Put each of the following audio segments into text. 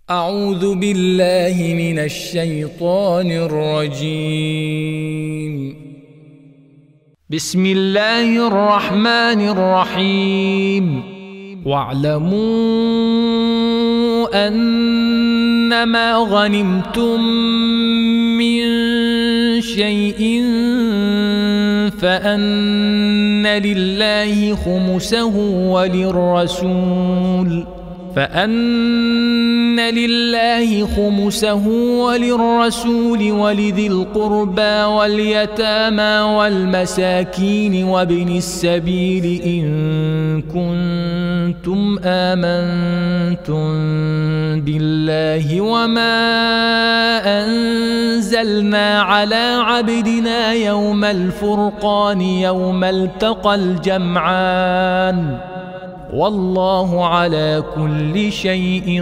أعوذ بالله من الشيطان الرجيم. بسم الله الرحمن الرحيم. واعلموا أنما غنمتم من شيء فأن لله خمسه وللرسول ولذي القربى واليتامى والمساكين وابن السبيل إن كنتم آمنتم بالله وما أنزلنا على عبدنا يوم الفرقان يوم التقى الجمعان والله على كل شيء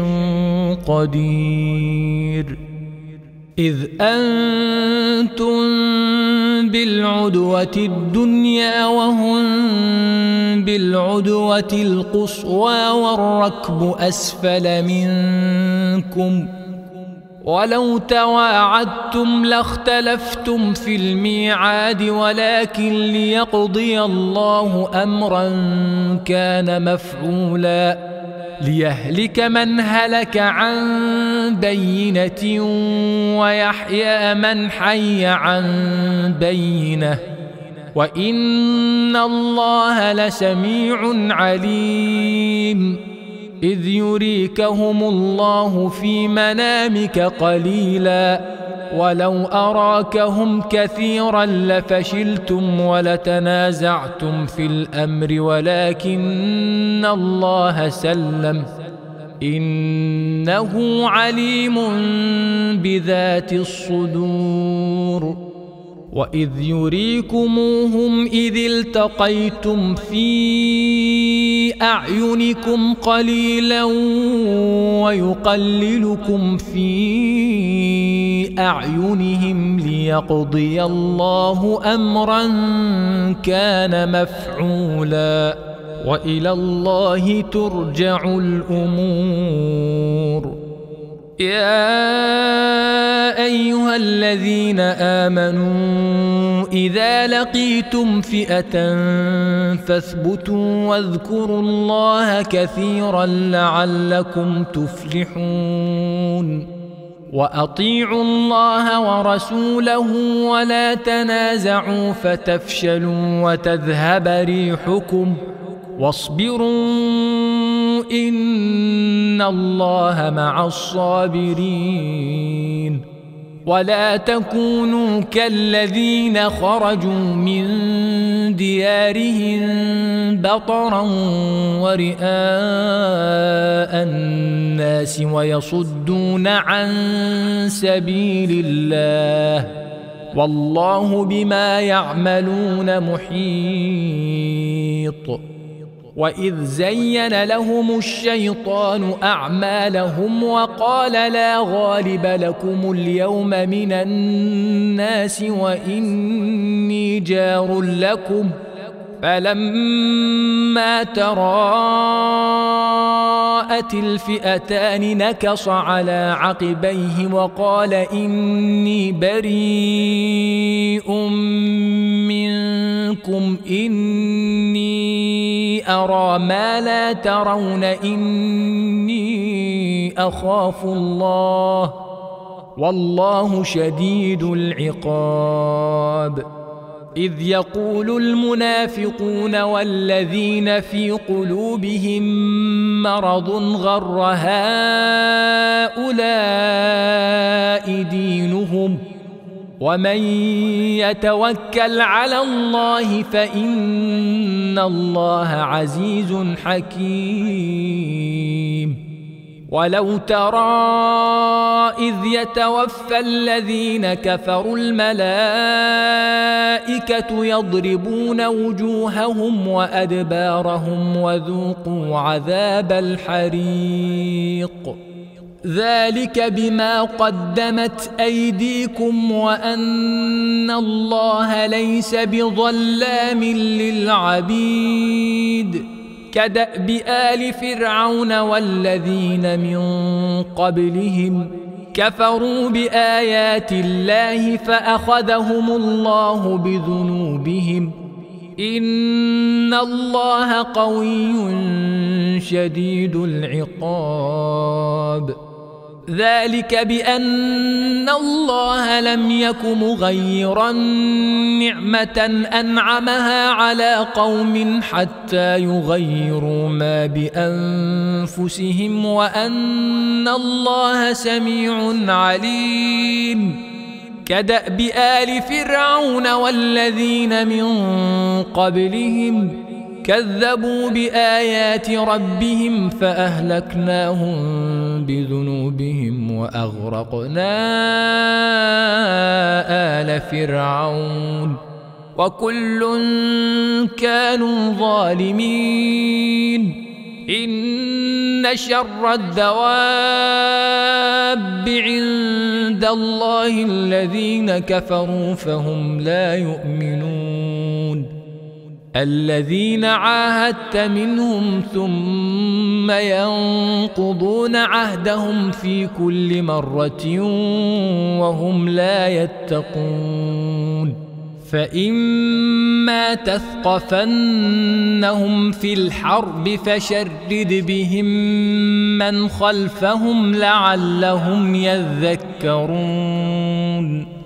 قدير. إذ أنتم بالعدوة الدنيا وهم بالعدوة القصوى والركب أسفل منكم ولو تواعدتم لاختلفتم في الميعاد ولكن ليقضي الله أمرا كان مفعولا ليهلك من هلك عن بينة ويحيى من حي عن بينة وإن الله لسميع عليم. إذ يريكهم الله في منامك قليلا ولو أراكهم كثيرا لفشلتم ولتنازعتم في الأمر ولكن الله سلم إنه عليم بذات الصدور. وإذ يريكموهم إذ التقيتم في أعينكم قليلا ويقللكم في أعينهم ليقضي الله أمرا كان مفعولا وإلى الله ترجع الأمور. يا أيها الذين آمنوا إذا لقيتم فئة فاثبتوا واذكروا الله كثيرا لعلكم تفلحون. وأطيعوا الله ورسوله ولا تنازعوا فتفشلوا وتذهب ريحكم واصبروا إن الله مع الصابرين. ولا تكونوا كالذين خرجوا من ديارهم بطرا ورئاء الناس ويصدون عن سبيل الله والله بما يعملون محيط. وإذ زين لهم الشيطان أعمالهم وقال لا غالب لكم اليوم من الناس وإني جار لكم فلما تراءت الفئتان نكص على عقبيه وقال إني بريء منكم إني أرى ما لا ترون إني أخاف الله والله شديد العقاب. إذ يقول المنافقون والذين في قلوبهم مرض غر هؤلاء دينهم ومن يتوكل على الله فإن الله عزيز حكيم. ولو ترى إذ يتوفى الذين كفروا الملائكة يضربون وجوههم وأدبارهم وذوقوا عذاب الحريق ذلك بما قدمت أيديكم وأن الله ليس بظلام للعبيد. كدأب آل فرعون والذين من قبلهم كفروا بآيات الله فأخذهم الله بذنوبهم إن الله قوي شديد العقاب ذلك بأن الله لم يك مغيرا نعمة أنعمها على قوم حتى يغيروا ما بأنفسهم وأن الله سميع عليم كدأب آل فرعون والذين من قبلهم كذبوا بآيات ربهم فأهلكناهم بذنوبهم وأغرقنا آل فرعون وكل كانوا ظالمين إن شر الدواب عند الله الذين كفروا فهم لا يؤمنون الذين عاهدت منهم ثم ينقضون عهدهم في كل مرة وهم لا يتقون فإما تثقفنهم في الحرب فشرد بهم من خلفهم لعلهم يذكرون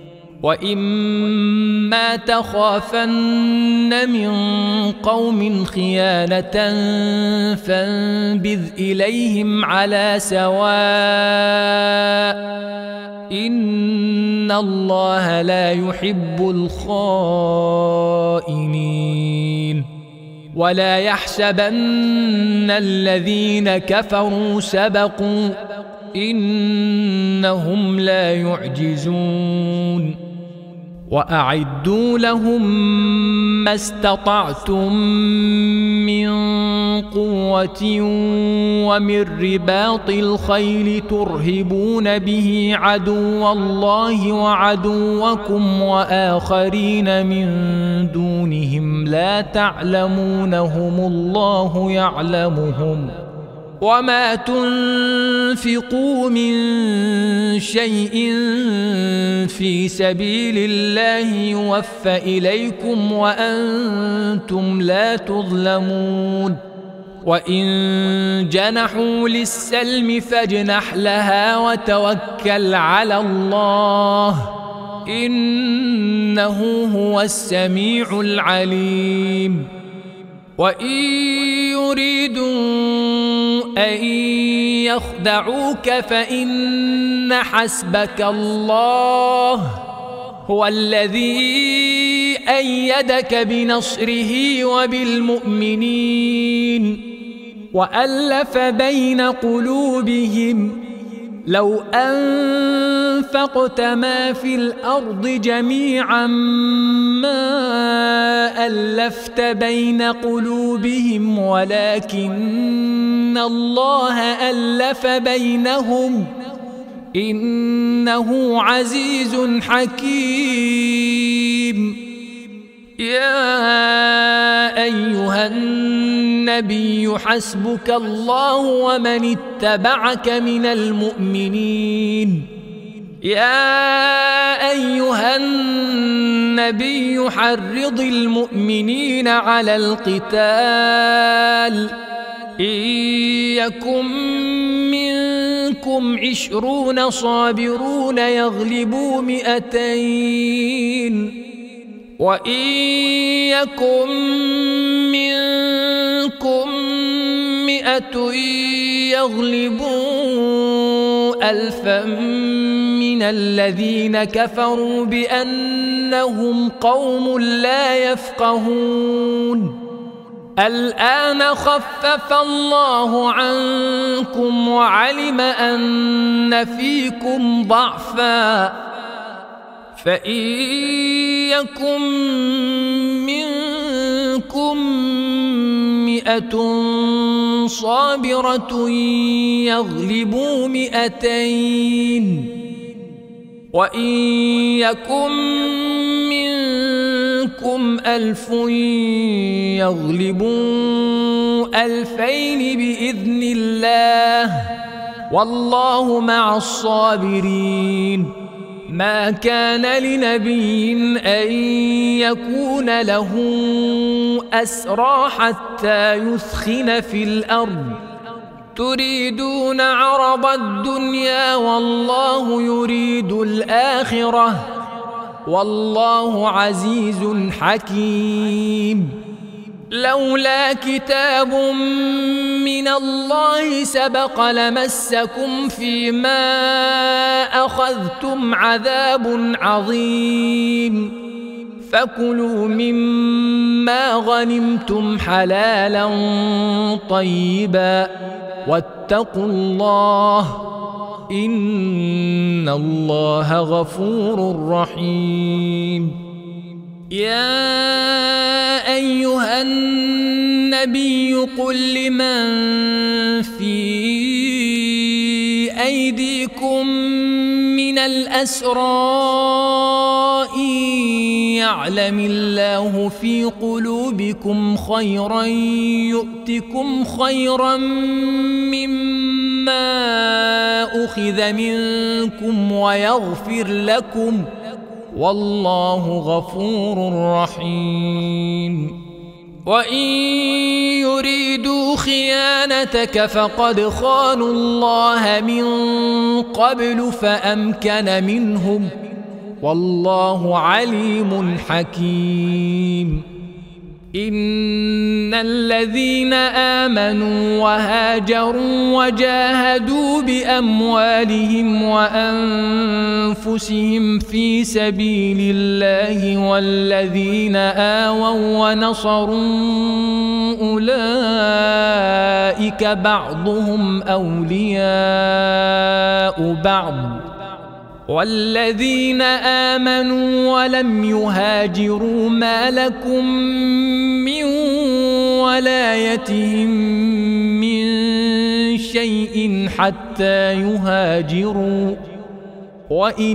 وإما تخافن من قوم خيانة فانبذ إليهم على سواء إن الله لا يحب الخائنين ولا يحسبن الذين كفروا سبقوا إنهم لا يعجزون وأعدوا لهم ما استطعتم من قوة ومن رباط الخيل ترهبون به عدو الله وعدوكم وآخرين من دونهم لا تعلمونهم الله يعلمهم وما تنفقوا من شيء في سبيل الله يوفى إليكم وأنتم لا تظلمون وإن جنحوا للسلم فاجنح لها وتوكل على الله إنه هو السميع العليم وإن يريدوا أن يخدعوك فإن حسبك الله هو الذي أيدك بنصره وبالمؤمنين وألف بين قلوبهم لو أنفقت ما في الأرض جميعا ما ألفت بين قلوبهم ولكن الله ألف بينهم إنه عزيز حكيم يا أيها النبي حسبك الله ومن اتبعك من المؤمنين يا أيها النبي حرض المؤمنين على القتال إن يكن منكم 20 صابرون يغلبوا 200 وإن يكن منكم 100 يغلبوا 1000 من الذين كفروا بأنهم قوم لا يفقهون الآن خفف الله عنكم وعلم أن فيكم ضعفا فإن يكن منكم 100 صابرة يغلبوا 200 وإن يكن منكم 1000 يغلبوا 2000 بإذن الله والله مع الصابرين. ما كان لنبي أن يكون له أسرى حتى يثخن في الأرض تريدون عرض الدنيا والله يريد الآخرة والله عزيز حكيم. لولا كتاب من الله سبق لمسكم فيما أخذتم عذاب عظيم. فكلوا مما غنمتم حلالا طيبا واتقوا الله إن الله غفور رحيم. يا أيها النبي قل لمن في أيديكم من الأسرى إن يعلم الله في قلوبكم خيرا يؤتكم خيرا مما أخذ منكم ويغفر لكم والله غفور رحيم. وإن يريدوا خيانتك فقد خانوا الله من قبل فأمكن منهم والله عليم حكيم. إن الذين آمنوا وهاجروا وجاهدوا بأموالهم وأنفسهم في سبيل الله والذين آووا ونصروا أولئك بعضهم أولياء بعض والذين آمنوا ولم يهاجروا ما لكم من ولايتهم من شيء حتى يهاجروا وإن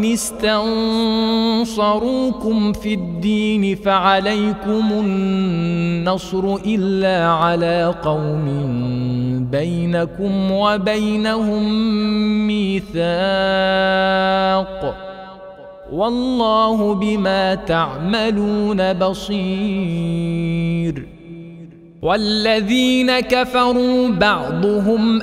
استنصروكم في الدين فعليكم النصر إلا على قوم بينكم وبينهم ميثاق والله بما تعملون بصير. والذين كفروا بعضهم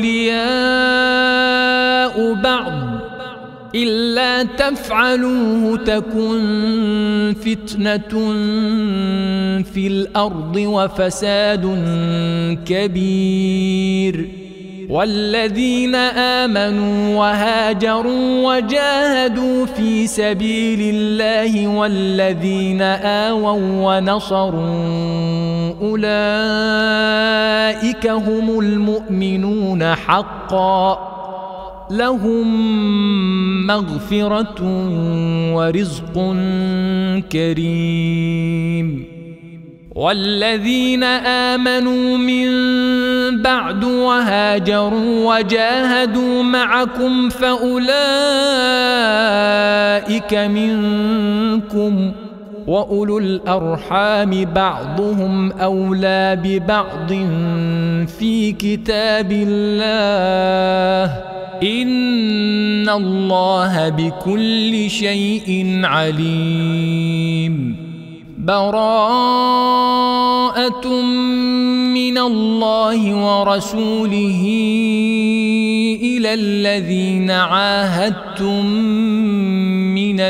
أولياء بعض إلا تفعلوه تكن فتنة في الأرض وفساد كبير. والذين آمنوا وهاجروا وجاهدوا في سبيل الله والذين آووا ونصروا أولئك هم المؤمنون حقا لهم مغفرة ورزق كريم. والذين آمنوا من بعد وهاجروا وجاهدوا معكم فأولئك منكم وأولو الأرحام بعضهم أولى ببعض في كتاب الله إن الله بكل شيء عليم. براءة من الله ورسوله إلى الذين عاهدتم من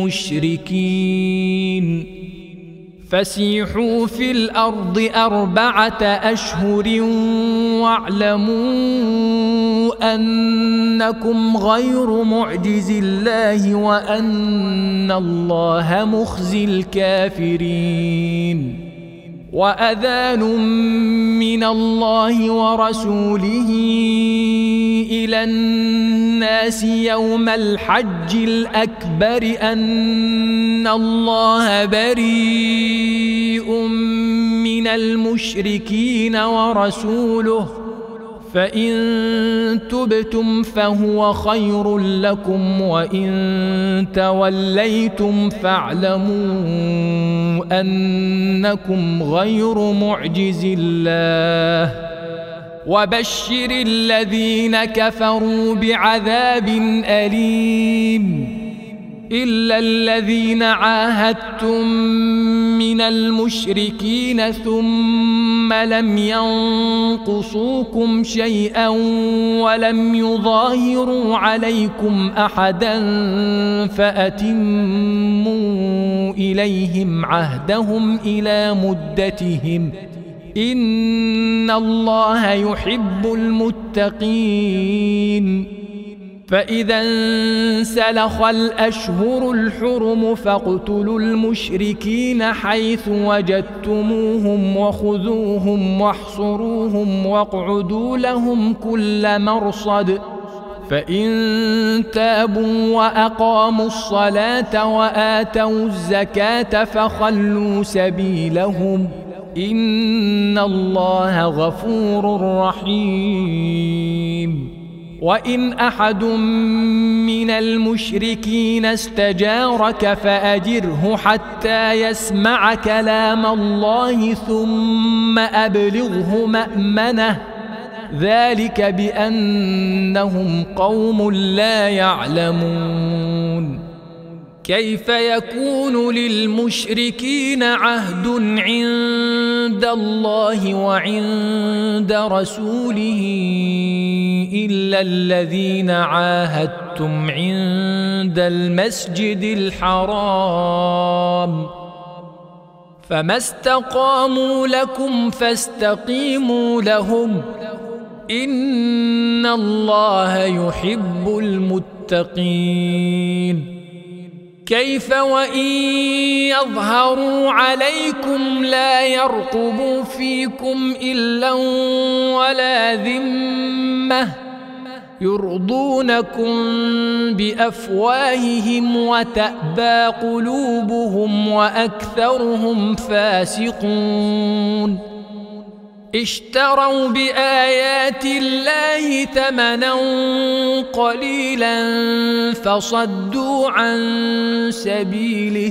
المشركين فسيحوا في الأرض 4 أشهر واعلموا أنكم غير معجز الله وأن الله مخزي الكافرين. وأذان من الله ورسوله إلى الناس يوم الحج الأكبر أن الله بريء من المشركين ورسوله فإن تبتم فهو خير لكم وإن توليتم فاعلموا أنكم غير معجز الله وبشر الذين كفروا بعذاب أليم إلا الذين عاهدتم من المشركين ثم لم ينقصوكم شيئا ولم يظاهروا عليكم أحدا فأتموا إليهم عهدهم إلى مدتهم إن الله يحب المتقين فإذا انسلخ الأشهر الحرم فاقتلوا المشركين حيث وجدتموهم وخذوهم واحصروهم واقعدوا لهم كل مرصد فإن تابوا وأقاموا الصلاة وآتوا الزكاة فخلوا سبيلهم إن الله غفور رحيم وإن أحد من المشركين استجارك فأجره حتى يسمع كلام الله ثم أبلغه مأمنه ذلك بأنهم قوم لا يعلمون كيف يكون للمشركين عهد عند الله وعند رسوله إلا الذين عاهدتم عند المسجد الحرام فما استقاموا لكم فاستقيموا لهم إن الله يحب المتقين كيف وإن يظهروا عليكم لا يرقبوا فيكم إلا ولا ذمة يرضونكم بأفواههم وتأبى قلوبهم وأكثرهم فاسقون اشتروا بآيات الله ثمنا قليلا فصدوا عن سبيله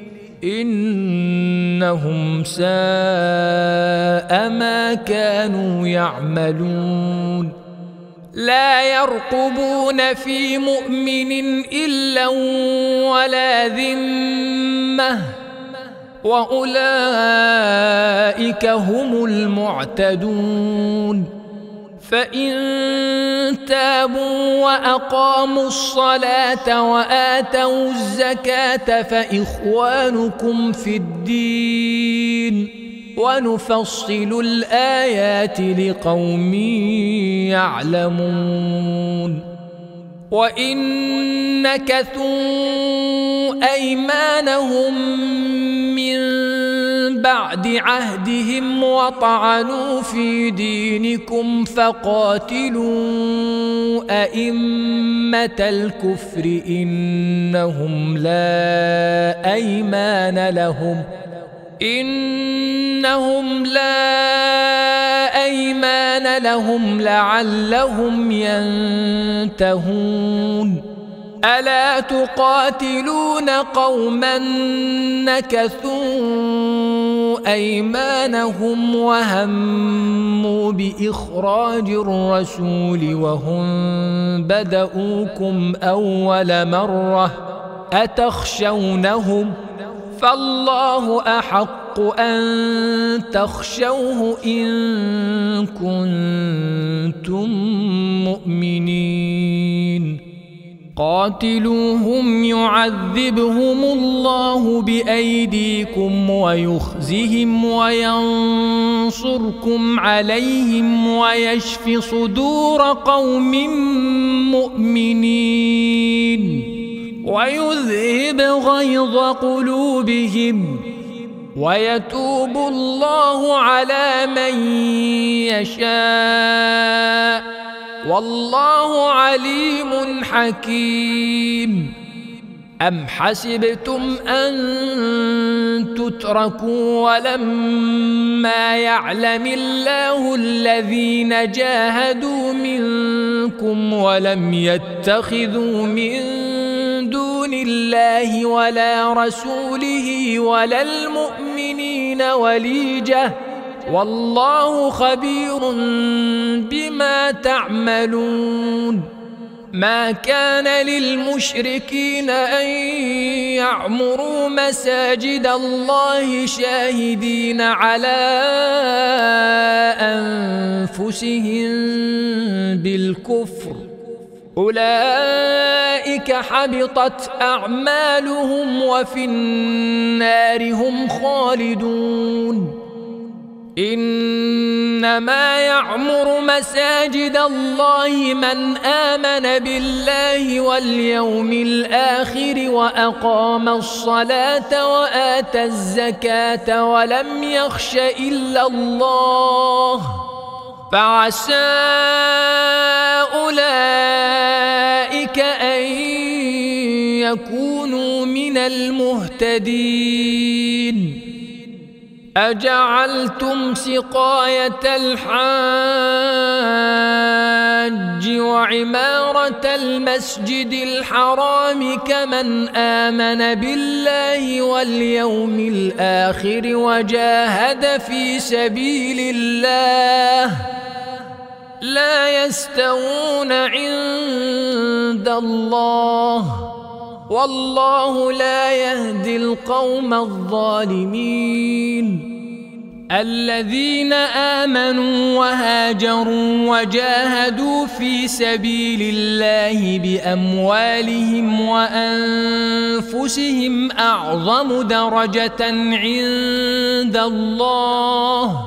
إنهم ساء ما كانوا يعملون لا يرقبون في مؤمن إلا ولا ذمة وأولئك هم المعتدون فإن تابوا وأقاموا الصلاة وآتوا الزكاة فإخوانكم في الدين ونفصل الآيات لقوم يعلمون وإن نكثوا أيمانهم من بعد عهدهم وطعنوا في دينكم فقاتلوا أئمة الكفر إنهم لا أيمان لهم لعلهم ينتهون ألا تقاتلون قوما نكثوا أيمانهم وهموا بإخراج الرسول وهم بدؤوكم أول مرة أتخشونهم فالله أحق أن تخشوه إن كنتم مؤمنين قاتلوهم يعذبهم الله بأيديكم ويخزهم وينصركم عليهم ويشف صدور قوم مؤمنين ويذهب غيظ قلوبهم ويتوب الله على من يشاء والله عليم حكيم أم حسبتم أن تتركوا ولما يعلم الله الذين جاهدوا منكم ولم يتخذوا من دون الله ولا رسوله ولا المؤمنين وليجة والله خبير بما تعملون. ما كان للمشركين أن يعمروا مساجد الله شاهدين على أنفسهم بالكفر أولئك حبطت أعمالهم وفي النار هم خالدون. إنما يعمر مساجد الله من آمن بالله واليوم الآخر وأقام الصلاة وآتى الزكاة ولم يخش إلا الله فعسى أولئك أن يكونوا من المهتدين. أجعلتم سقاية الحاج وعمارة المسجد الحرام كمن آمن بالله واليوم الآخر وجاهد في سبيل الله لا يستوون عند الله والله لا يهدي القوم الظالمين. الذين آمنوا وهاجروا وجاهدوا في سبيل الله بأموالهم وأنفسهم أعظم درجة عند الله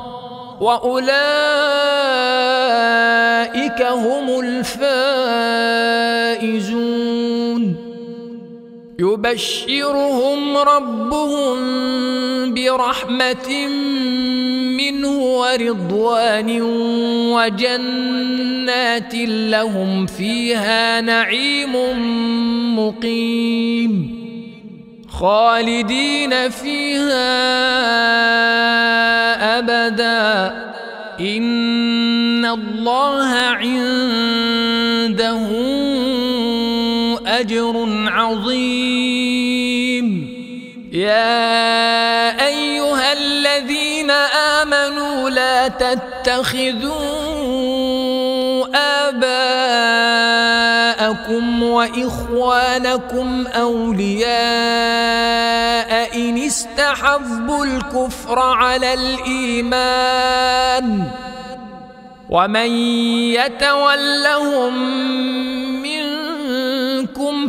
وأولئك هم الفائزون. يبشرهم ربهم برحمة منه ورضوان وجنات لهم فيها نعيم مقيم خالدين فيها أبدا إن الله عنده أجر عظيم. يا أيها الذين آمنوا لا تتخذوا آباءكم وإخوانكم أولياء إن استحبوا الكفر على الإيمان ومن يتولهم منكم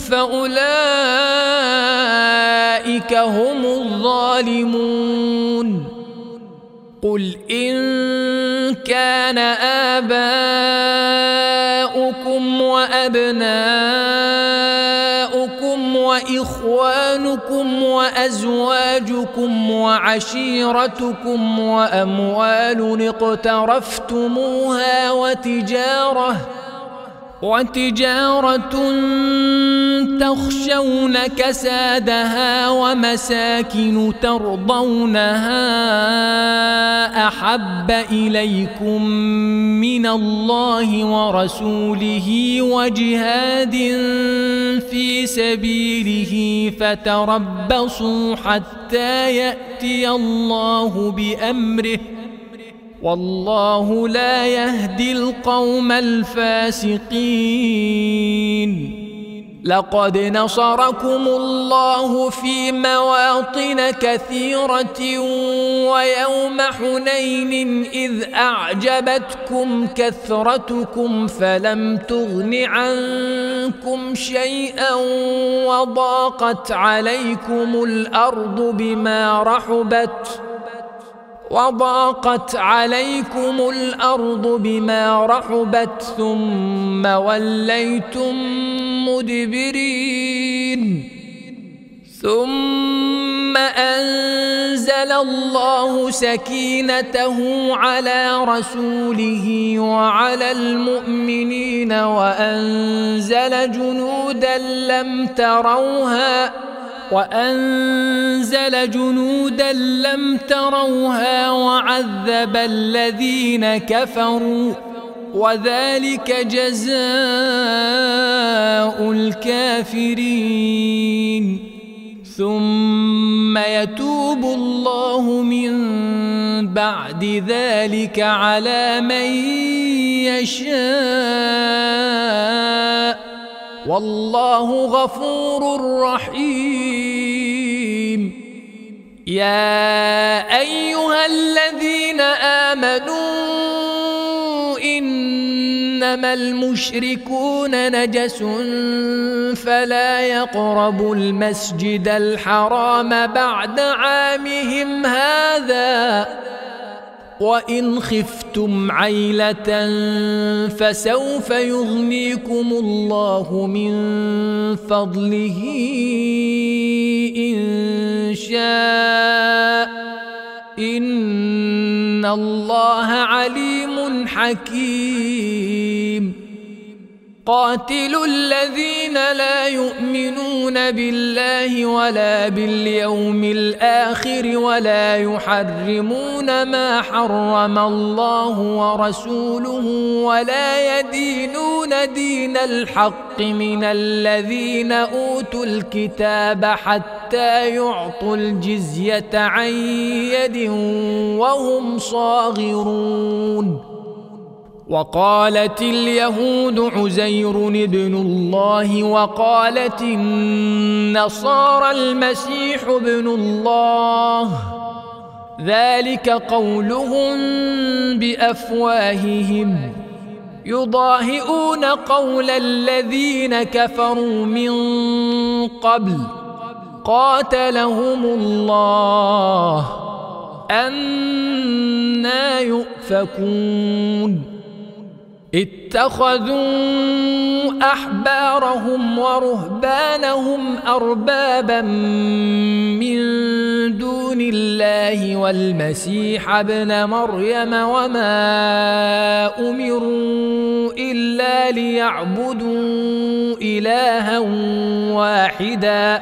فأولئك هم الظالمون. قل إن كان آباؤكم وأبناؤكم وإخوانكم وأزواجكم وعشيرتكم وأموال اقترفتموها وتجارة تخشون كسادها ومساكن ترضونها أحب إليكم من الله ورسوله وجهاد في سبيله فتربصوا حتى يأتي الله بأمره والله لا يهدي القوم الفاسقين. لقد نصركم الله في مواطن كثيرة ويوم حنين إذ أعجبتكم كثرتكم فلم تغن عنكم شيئا وضاقت عليكم الأرض بما رحبت ثم وليتم مدبرين ثم أنزل الله سكينته على رسوله وعلى المؤمنين وأنزل جنودا لم تروها وعذب الذين كفروا وذلك جزاء الكافرين ثم يتوب الله من بعد ذلك على من يشاء والله غفور رحيم. يا أيها الذين آمنوا إنما المشركون نجس فلا يقربوا المسجد الحرام بعد عامهم هذا وإن خفتم عيلة فسوف يغنيكم الله من فضله إن شاء إن الله عليم حكيم. قاتلوا الذين لا يؤمنون بالله ولا باليوم الآخر ولا يحرمون ما حرم الله ورسوله ولا يدينون دين الحق من الذين أوتوا الكتاب حتى يعطوا الجزية عن يد وهم صاغرون. وقالت اليهود عزير ابن الله وقالت النصارى المسيح ابن الله ذلك قولهم بأفواههم يضاهئون قول الذين كفروا من قبل قاتلهم الله أنى يؤفكون. اتخذوا أحبارهم ورهبانهم أربابا من دون الله والمسيح ابن مريم وما أمروا إلا ليعبدوا إلها واحدا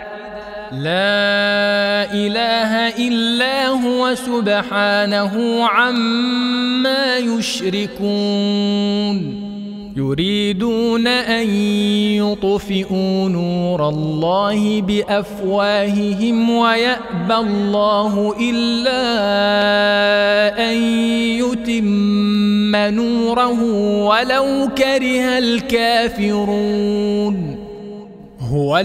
لا إله إلا هو سبحانه عما يشركون. يريدون أن يطفئوا نور الله بأفواههم ويأبى الله إلا أن يتم نوره ولو كره الكافرون. هو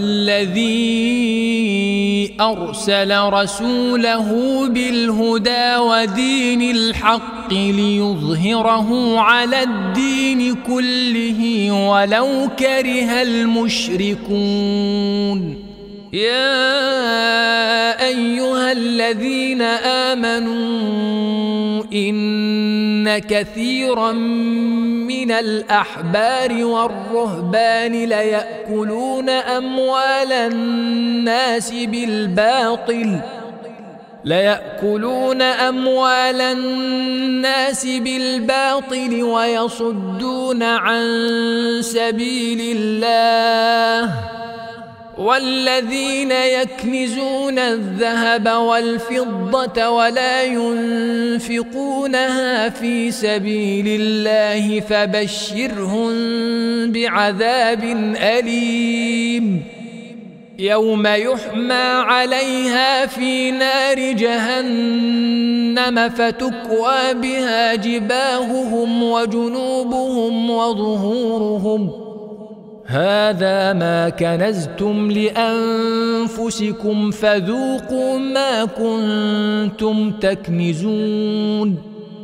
الذي أرسل رسوله بالهدى ودين الحق ليظهره على الدين كله ولو كره المشركون. يا أيها الذين آمنوا إن كثيرا من الأحبار والرهبان ليأكلون أموال الناس بالباطل ويصدون عن سبيل الله والذين يكنزون الذهب والفضة ولا ينفقونها في سبيل الله فبشرهم بعذاب أليم يوم يحمى عليها في نار جهنم فتكوى بها جباههم وجنوبهم وظهورهم هذا ما كنزتم لأنفسكم فذوقوا ما كنتم تكنزون.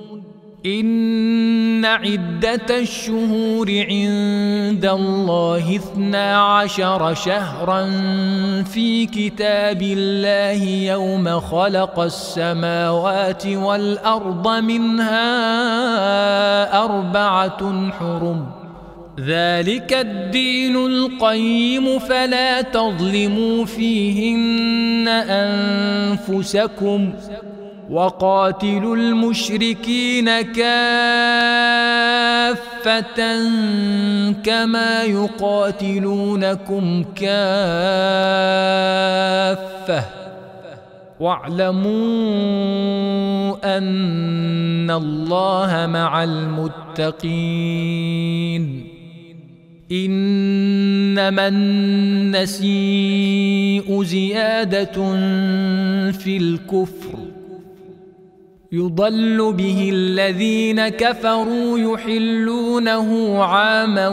إن عدة الشهور عند الله 12 شهرا في كتاب الله يوم خلق السماوات والأرض منها 4 حرم ذلك الدين القيم فلا تظلموا فيهن أنفسكم وقاتلوا المشركين كافة كما يقاتلونكم كافة واعلموا أن الله مع المتقين إنما النسيء زيادة في الكفر يضل به الذين كفروا يحلونه عاما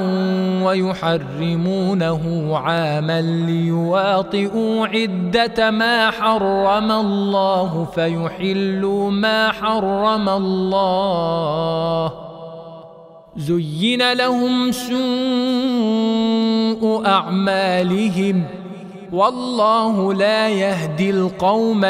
ويحرمونه عاما ليواطئوا عدة ما حرم الله فيحلوا ما حرم الله زين لهم سوء أعمالهم والله لا يهدي القوم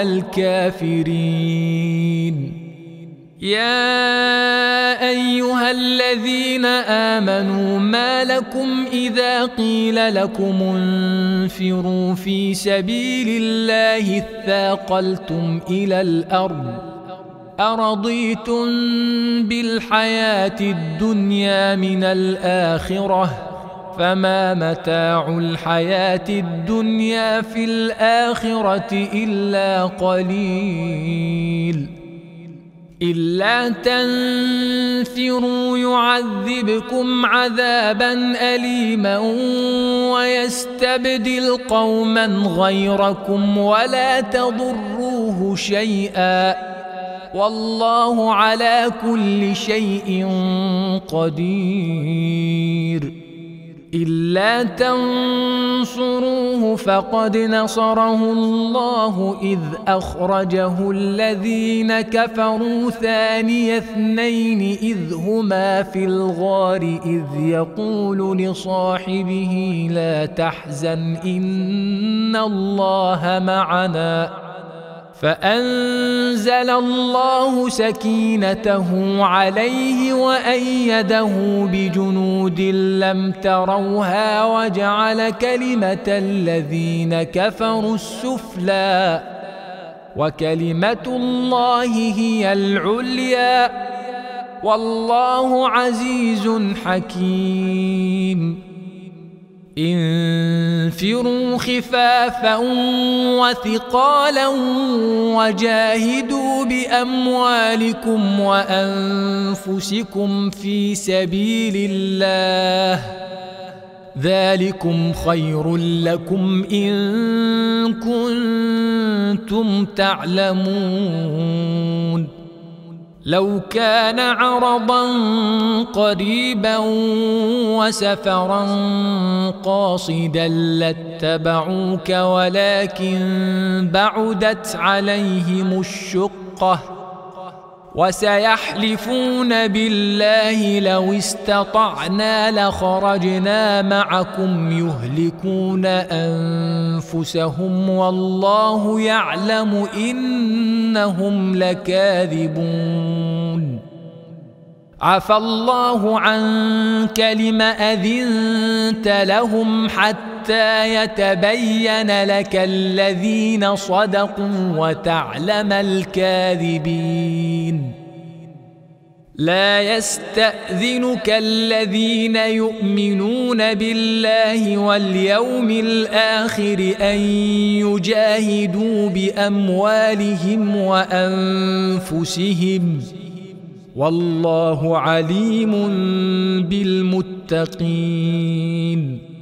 الكافرين يا أيها الذين آمنوا ما لكم إذا قيل لكم انفروا في سبيل الله اثاقلتم إلى الأرض أرضيتم بالحياة الدنيا من الآخرة فما متاع الحياة الدنيا في الآخرة إلا قليل إلا تنفروا يعذبكم عذابا أليما ويستبدل قوما غيركم ولا تضروه شيئا والله على كل شيء قدير إلا تنصروه فقد نصره الله إذ أخرجه الذين كفروا ثاني اثنين إذ هما في الغار إذ يقول لصاحبه لا تحزن إن الله معنا فأنزل الله سكينته عليه وأيده بجنود لم تروها وجعل كلمة الذين كفروا السفلى وكلمة الله هي العليا والله عزيز حكيم انفروا خفافا وثقالا وجاهدوا بأموالكم وأنفسكم في سبيل الله ذلكم خير لكم إن كنتم تعلمون لو كان عرضا قريبا وسفرا قاصدا لاتبعوك ولكن بعدت عليهم الشقة وسيحلفون بالله لو استطعنا لخرجنا معكم يهلكون أنفسهم والله يعلم إنهم لكاذبون عفى الله عنك لم أذنت لهم حتى يتبين لك الذين صدقوا وتعلم الكاذبين لا يستأذنك الذين يؤمنون بالله واليوم الآخر أن يجاهدوا بأموالهم وأنفسهم والله عليم بالمتقين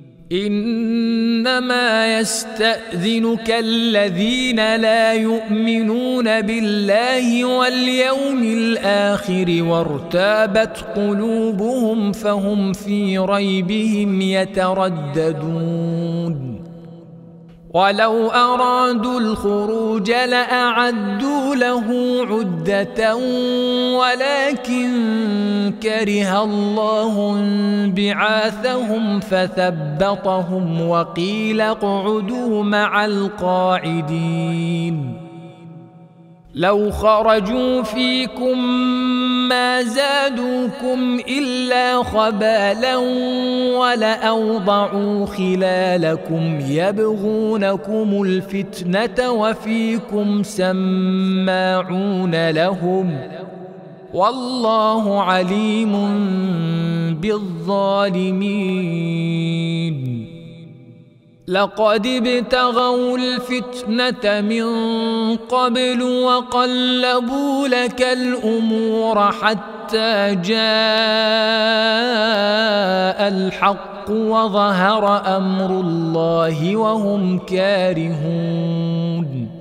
إنما يستأذنك الذين لا يؤمنون بالله واليوم الآخر وارتابت قلوبهم فهم في ريبهم يترددون ولو أرادوا الخروج لأعدوا له عدة ولكن كره الله انبعاثهم فثبطهم وقيل اقعدوا مع القاعدين لو خرجوا فيكم ما زادوكم إلا خبالا ولأوضعوا خلالكم يبغونكم الفتنة وفيكم سماعون لهم والله عليم بالظالمين. لقد ابتغوا الفتنة من قبل وقلبوا لك الأمور حتى جاء الحق وظهر أمر الله وهم كارهون.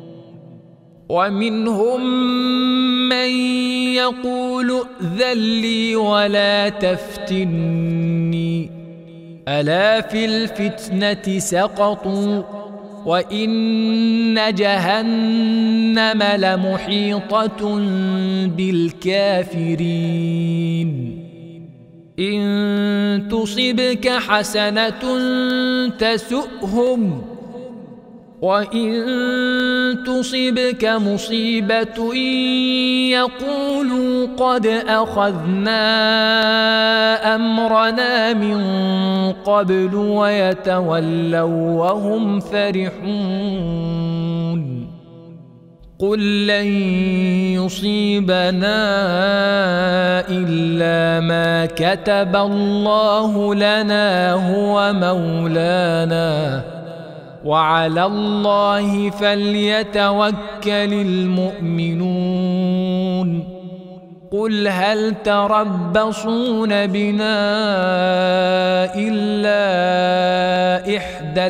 ومنهم من يقول ائذن لي ولا تفتني ألا في الفتنة سقطوا وإن جهنم لمحيطة بالكافرين. إن تصبك حسنة تسؤهم وإن تصبك مصيبة يقولوا قد أخذنا أمرنا من قبل ويتولوا وهم فرحون. قل لن يصيبنا إلا ما كتب الله لنا هو مولانا وعلى الله فليتوكل المؤمنون. قل هل تربصون بنا إلا إحدى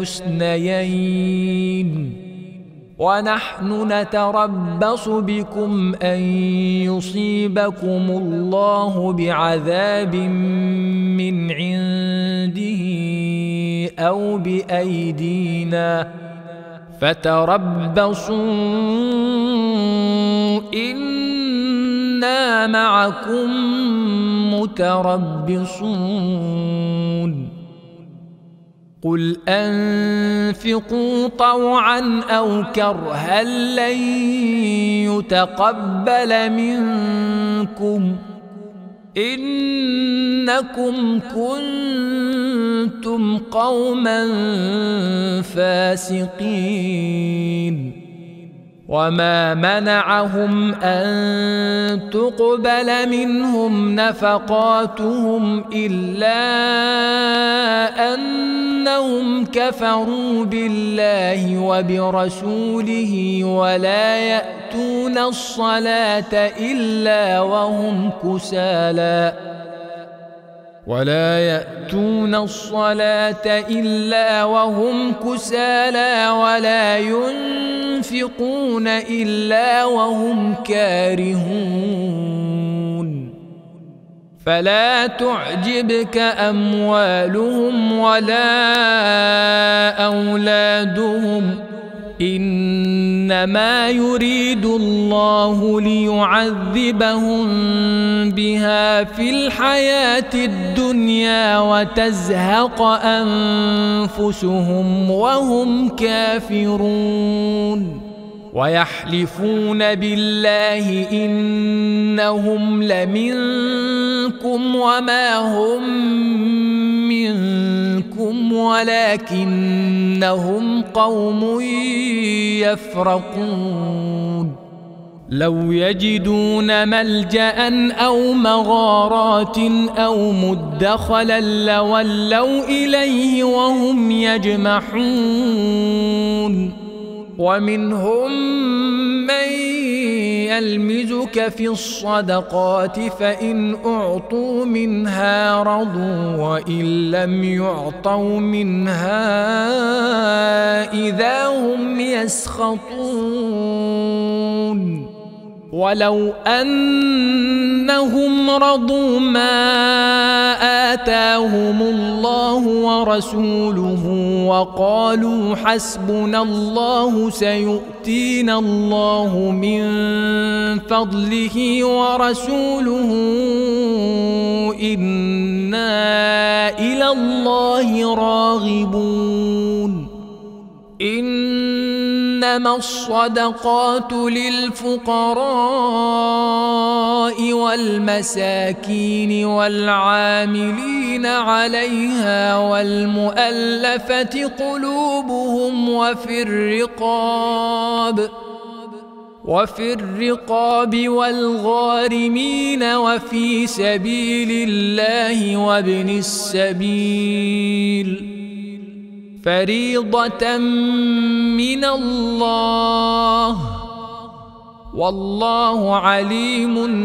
الحسنيين ونحن نتربص بكم أن يصيبكم الله بعذاب من عنده أو بأيدينا فتربصوا إنا معكم متربصون. قل أنفقوا طوعا أو كرها لن يتقبل منكم إنكم كنتم قوما فاسقين. وما منعهم أن تقبل منهم نفقاتهم إلا أنهم كفروا بالله وبرسوله ولا يأتون الصلاة إلا وهم كسالى ولا ينفقون إلا وهم كارهون. فلا تعجبك أموالهم ولا أولادهم إنما يريد الله ليعذبهم بها في الحياة الدنيا وتزهق أنفسهم وهم كافرون. ويحلفون بالله إنهم لمنكم وما هم منكم ولكنهم قوم يفرقون. لو يجدون ملجأ أو مغارات أو مدخلا لولوا إليه وهم يجمحون. ومنهم من يلمزك في الصدقات فإن أعطوا منها رضوا وإن لم يعطوا منها إذا هم يسخطون. ولو أنهم رضوا ما آتاهم الله ورسوله وقالوا حسبنا الله سيؤتينا الله من فضله ورسوله إنا إلى الله راغبون. إن إنما الصدقات للفقراء والمساكين والعاملين عليها والمؤلفة قلوبهم وفي الرقاب والغارمين وفي سبيل الله وابن السبيل فريضة من الله والله عليم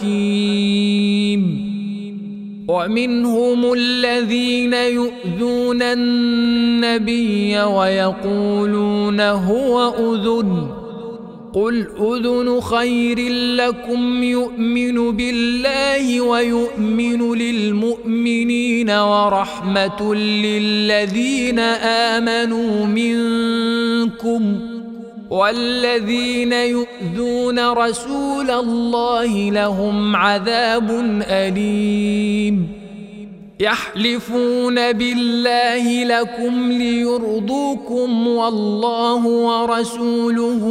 حكيم. ومنهم الذين يؤذون النبي ويقولون هو أذن قل أذن خير لكم يؤمن بالله ويؤمن للمؤمنين ورحمة للذين آمنوا منكم والذين يؤذون رسول الله لهم عذاب أليم. يحلفون بالله لكم ليرضوكم والله ورسوله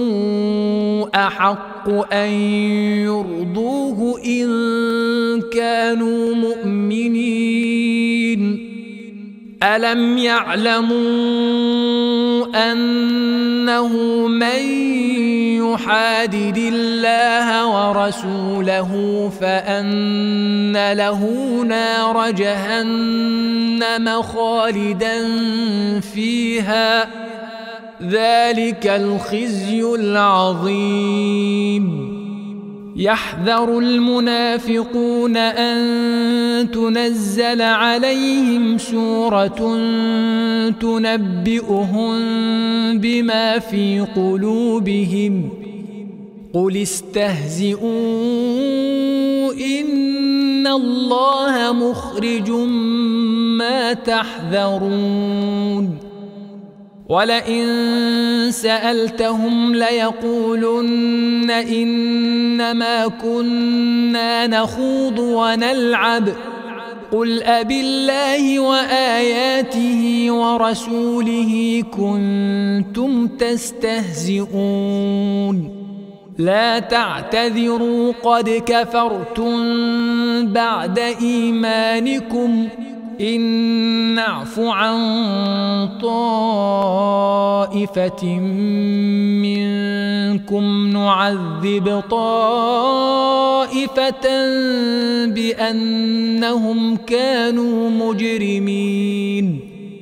أحق أن يرضوه إن كانوا مؤمنين. ألم يعلموا أنه من يحادد الله ورسوله فأن له نار جهنم خالدا فيها ذلك الخزي العظيم. يحذر المنافقون أن تنزل عليهم سورة تنبئهم بما في قلوبهم قل استهزئوا إن الله مخرج ما تحذرون. ولئن سألتهم ليقولن إنما كنا نخوض ونلعب قل أبالله وآياته ورسوله كنتم تستهزئون لا تعتذروا قد كفرتم بعد إيمانكم إن نعف عن طائفة منكم نعذب طائفة بأنهم كانوا مجرمين.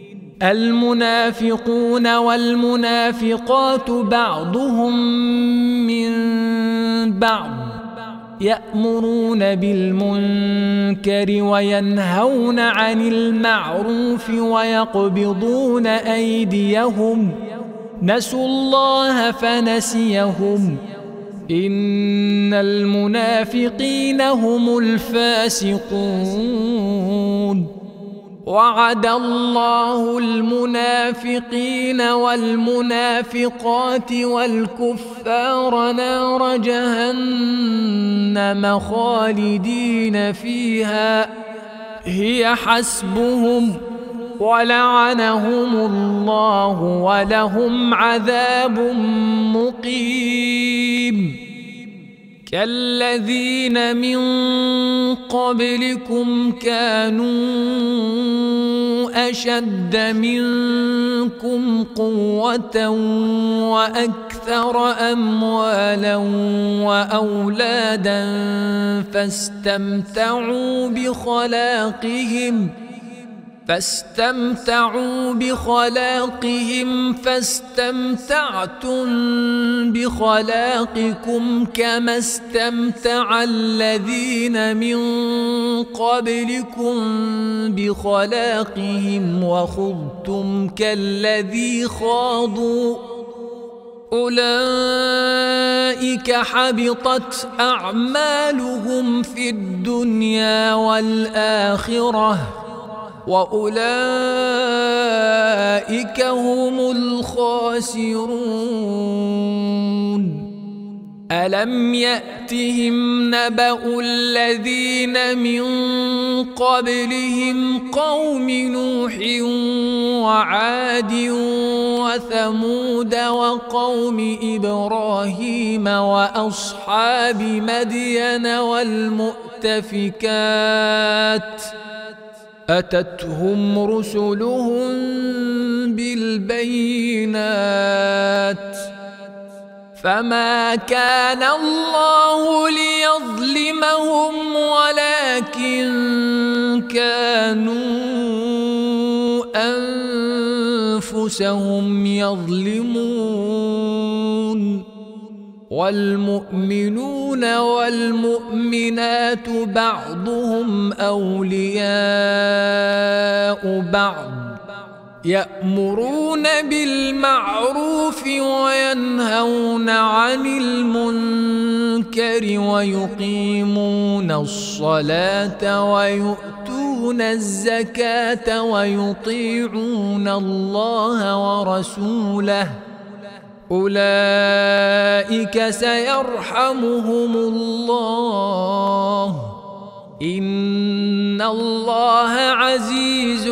المنافقون والمنافقات بعضهم من بعض يأمرون بالمنكر وينهون عن المعروف ويقبضون أيديهم نسوا الله فنسيهم إن المنافقين هم الفاسقون. وعد الله المنافقين والمنافقات والكفار نار جهنم خالدين فيها هي حسبهم ولعنهم الله ولهم عذاب مقيم. كالذين من قبلكم كانوا أشد منكم قوة وأكثر أموالا وأولادا فاستمتعوا بخلاقهم فاستمتعتم بخلاقكم كما استمتع الذين من قبلكم بخلاقهم وخضتم كالذي خاضوا أولئك حبطت أعمالهم في الدنيا والآخرة وأولئك هم الخاسرون. ألم يأتهم نبأ الذين من قبلهم قوم نوح وعاد وثمود وقوم إبراهيم وأصحاب مدين والمؤتفكات أتتهم رسلهم بالبينات فما كان الله ليظلمهم ولكن كانوا أنفسهم يظلمون والمؤمنون والمؤمنات بعضهم أولياء بعض يأمرون بالمعروف وينهون عن المنكر ويقيمون الصلاة ويؤتون الزكاة ويطيعون الله ورسوله أولئك سيرحمهم الله إن الله عزيز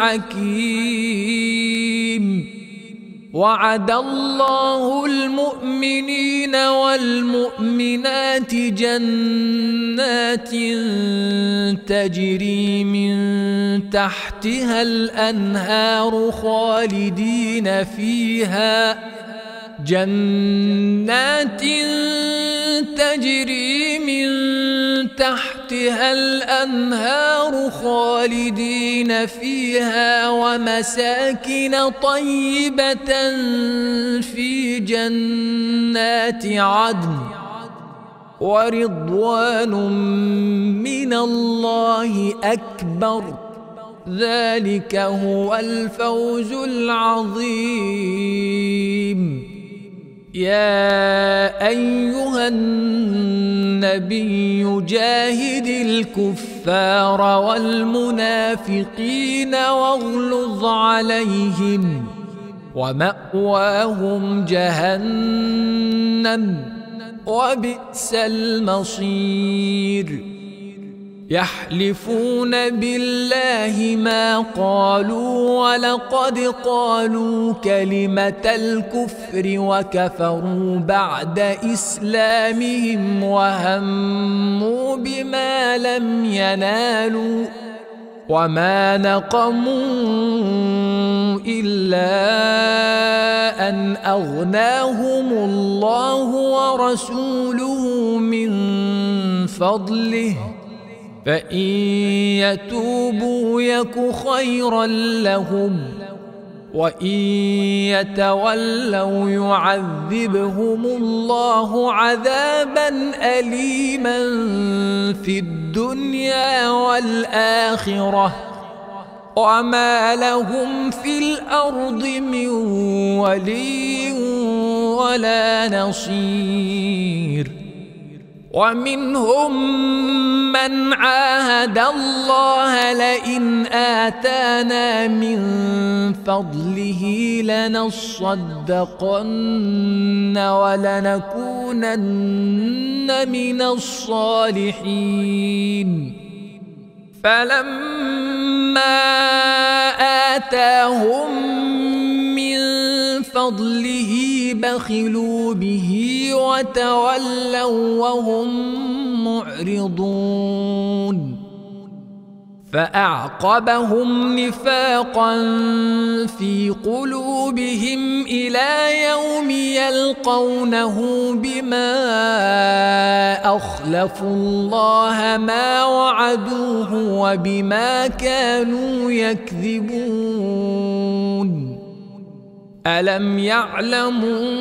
حكيم وعد الله المؤمنين والمؤمنات جنات تجري من تحتها الأنهار خالدين فيها جنات تجري من تحتها الأنهار خالدين فيها ومساكن طيبة في جنات عدن ورضوان من الله أكبر ذلك هو الفوز العظيم يا أيها النبي جاهد الكفار والمنافقين واغلظ عليهم ومأواهم جهنم وبئس المصير يحلفون بالله ما قالوا ولقد قالوا كلمة الكفر وكفروا بعد إسلامهم وهموا بما لم ينالوا وما نقموا إلا أن أغناهم الله ورسوله من فضله فإن يتوبوا يك خيرا لهم وإن يتولوا يعذبهم الله عذابا أليما في الدنيا والآخرة وما لهم في الأرض من ولي ولا نصير ومنهم من عاهد الله لئن آتانا من فضله لنصدقن ولنكونن من الصالحين فلما آتاهم من فضله بخلوا به وتولوا وهم معرضون فأعقبهم نفاقا في قلوبهم إلى يوم يلقونه بما أخلفوا الله ما وعدوه وبما كانوا يكذبون ألم يعلموا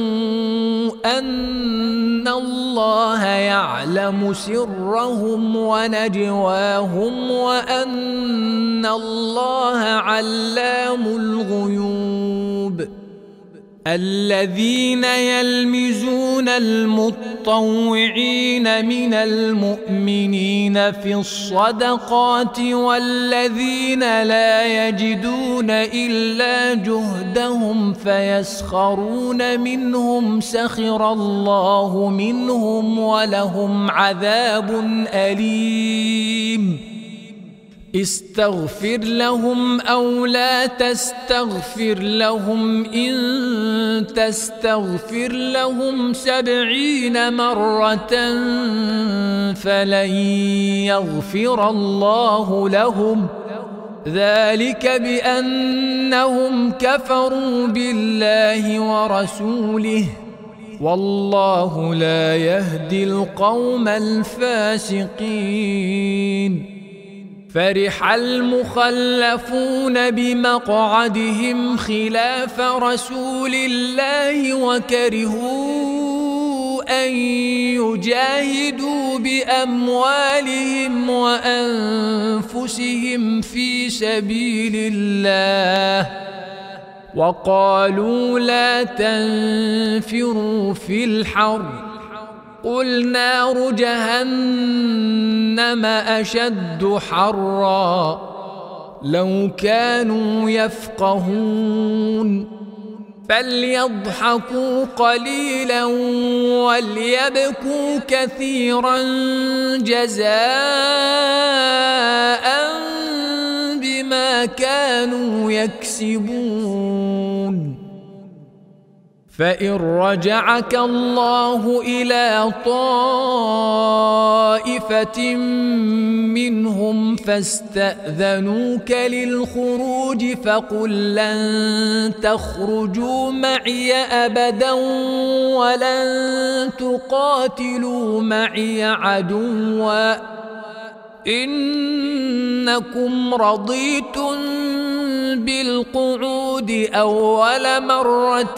أن الله يعلم سرهم ونجواهم وأن الله علام الغيوب الذين يلمزون المطوعين من المؤمنين في الصدقات والذين لا يجدون إلا جهدهم فيسخرون منهم سخر الله منهم ولهم عذاب أليم استغفر لهم أو لا تستغفر لهم إن تستغفر لهم 70 مرة فلن يغفر الله لهم ذلك بأنهم كفروا بالله ورسوله والله لا يهدي القوم الفاسقين فرح المخلفون بمقعدهم خلاف رسول الله وكرهوا أن يجاهدوا بأموالهم وأنفسهم في سبيل الله وقالوا لا تنفروا في الحر قل نار جهنم أشد حرا لو كانوا يفقهون فليضحكوا قليلا وليبكوا كثيرا جزاء بما كانوا يكسبون فإن رجعك الله إلى طائفة منهم فاستأذنوك للخروج فقل لن تخرجوا معي أبدا ولن تقاتلوا معي عدوا إنكم رضيتم بالقعود أول مرة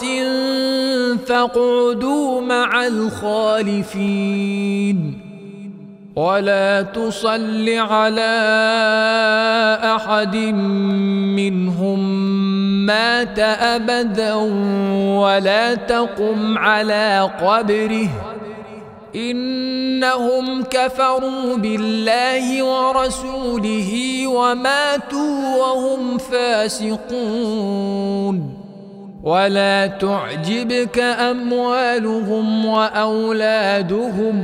فاقعدوا مع الخالفين ولا تصل على أحد منهم مات أبدا ولا تقم على قبره إنهم كفروا بالله ورسوله وماتوا وهم فاسقون ولا تعجبك أموالهم وأولادهم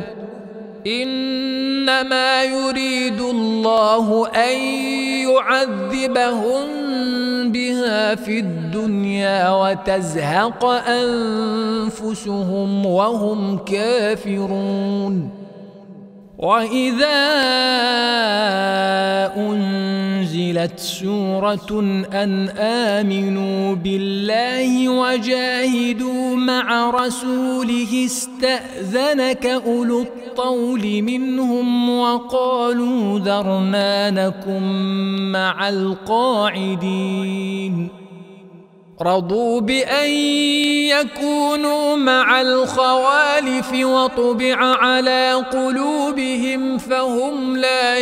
إنما يريد الله أن يعذبهم بها في الدنيا وتزهق أنفسهم وهم كافرون وإذا أنزلت سورة أن آمنوا بالله وجاهدوا مع رسوله استأذنك أولو الطول منهم وقالوا ذرنا نكن مع القاعدين رضوا بأن يكونوا مع الخوالف وطبع على قلوبهم فهم لا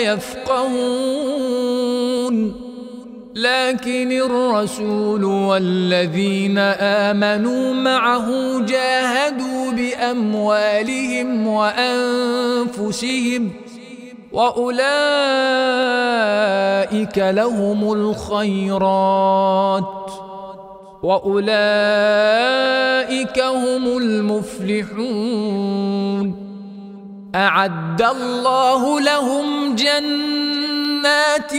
يفقهون لكن الرسول والذين آمنوا معه جاهدوا بأموالهم وأنفسهم وأولئك لهم الخيرات وأولئك هم المفلحون أعد الله لهم جنات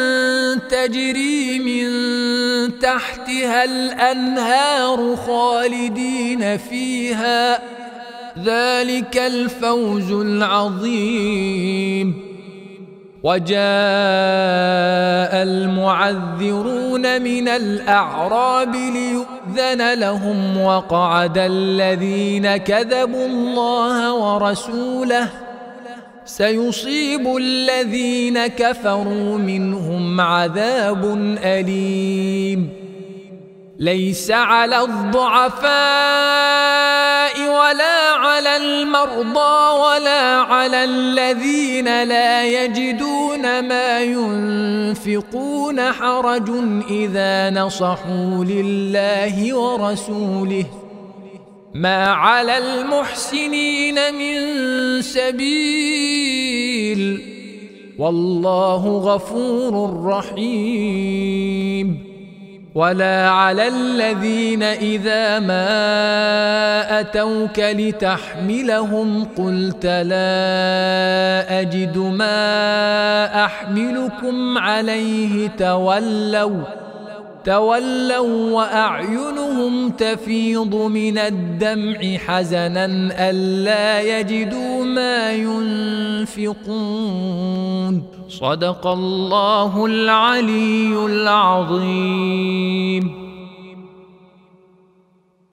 تجري من تحتها الأنهار خالدين فيها ذلك الفوز العظيم وجاء المعذرون من الأعراب ليؤذن لهم وقعد الذين كذبوا الله ورسوله سيصيب الذين كفروا منهم عذاب أليم ليس على الضعفاء ولا على المرضى ولا على الذين لا يجدون يجدون ما ينفقون حرج إذا نصحوا لله ورسوله ما على المحسنين من سبيل والله غفور رحيم. ولا على الذين إذا ما أتوك لتحملهم قلت لا أجد ما أحملكم عليه تولوا وأعينهم تفيض من الدمع حزنا ألا يجدوا ما ينفقون. صدق الله العلي العظيم.